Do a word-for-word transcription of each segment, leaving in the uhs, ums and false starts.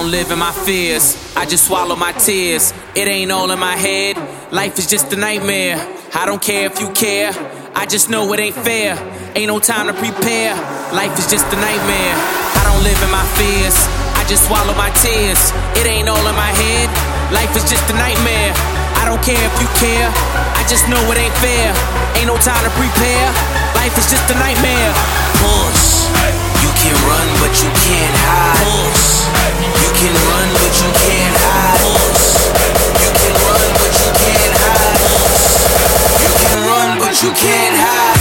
don't live in my fears, I just swallow my tears. It ain't all in my head, life is just a nightmare. I don't care if you care, I just know it ain't fair. Ain't no time to prepare, life is just a nightmare. I don't live in my fears, I just swallow my tears. It ain't all in my head, life is just a nightmare. I don't care if you care, I just know it ain't fair. Ain't no time to prepare, life is just a nightmare. Push, you can run but you can't hide. Push, you can run but you can't hide. Push, you can run but you can't hide. Push, you can run but you can't hide.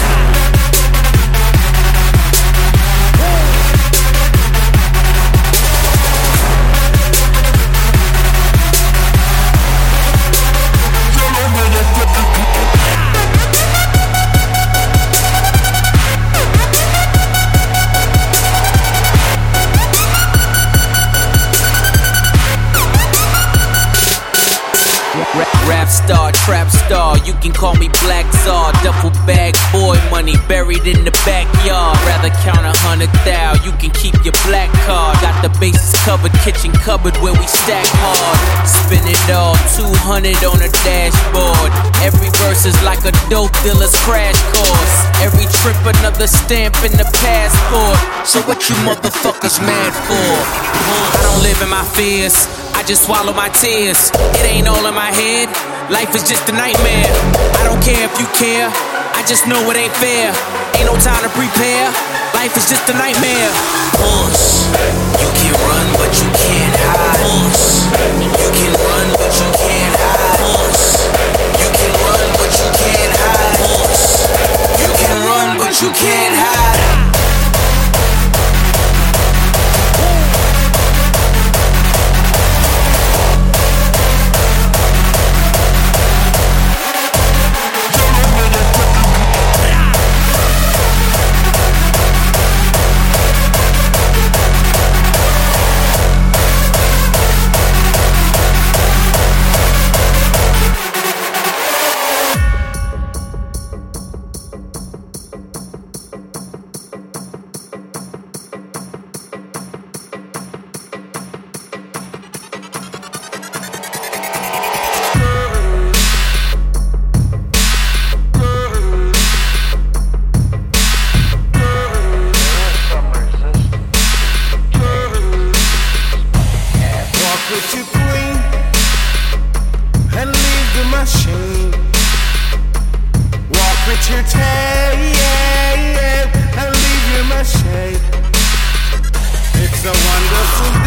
Rap star, trap star, you can call me Black Czar. Duffel bag, boy money buried in the backyard. Rather count a hundred thou, you can keep your black card. Got the bases covered, kitchen cupboard where we stack hard. Spin it all, two hundred on the dashboard. Every verse is like a dope dealer's crash course. Every trip another stamp in the passport. So what you motherfuckers mad for? I don't live in my fears, I just swallow my tears. It ain't all in my head, life is just a nightmare. I don't care if you care, I just know it ain't fair. Ain't no time to prepare, life is just a nightmare. Push, you can run but you can't hide. Push, you can run but you can't hide. Push, you can run but you can't hide. Push, you can run but you can't hide. With your queen and leave the machine. Walk with your tail and leave your machine. It's a wonderful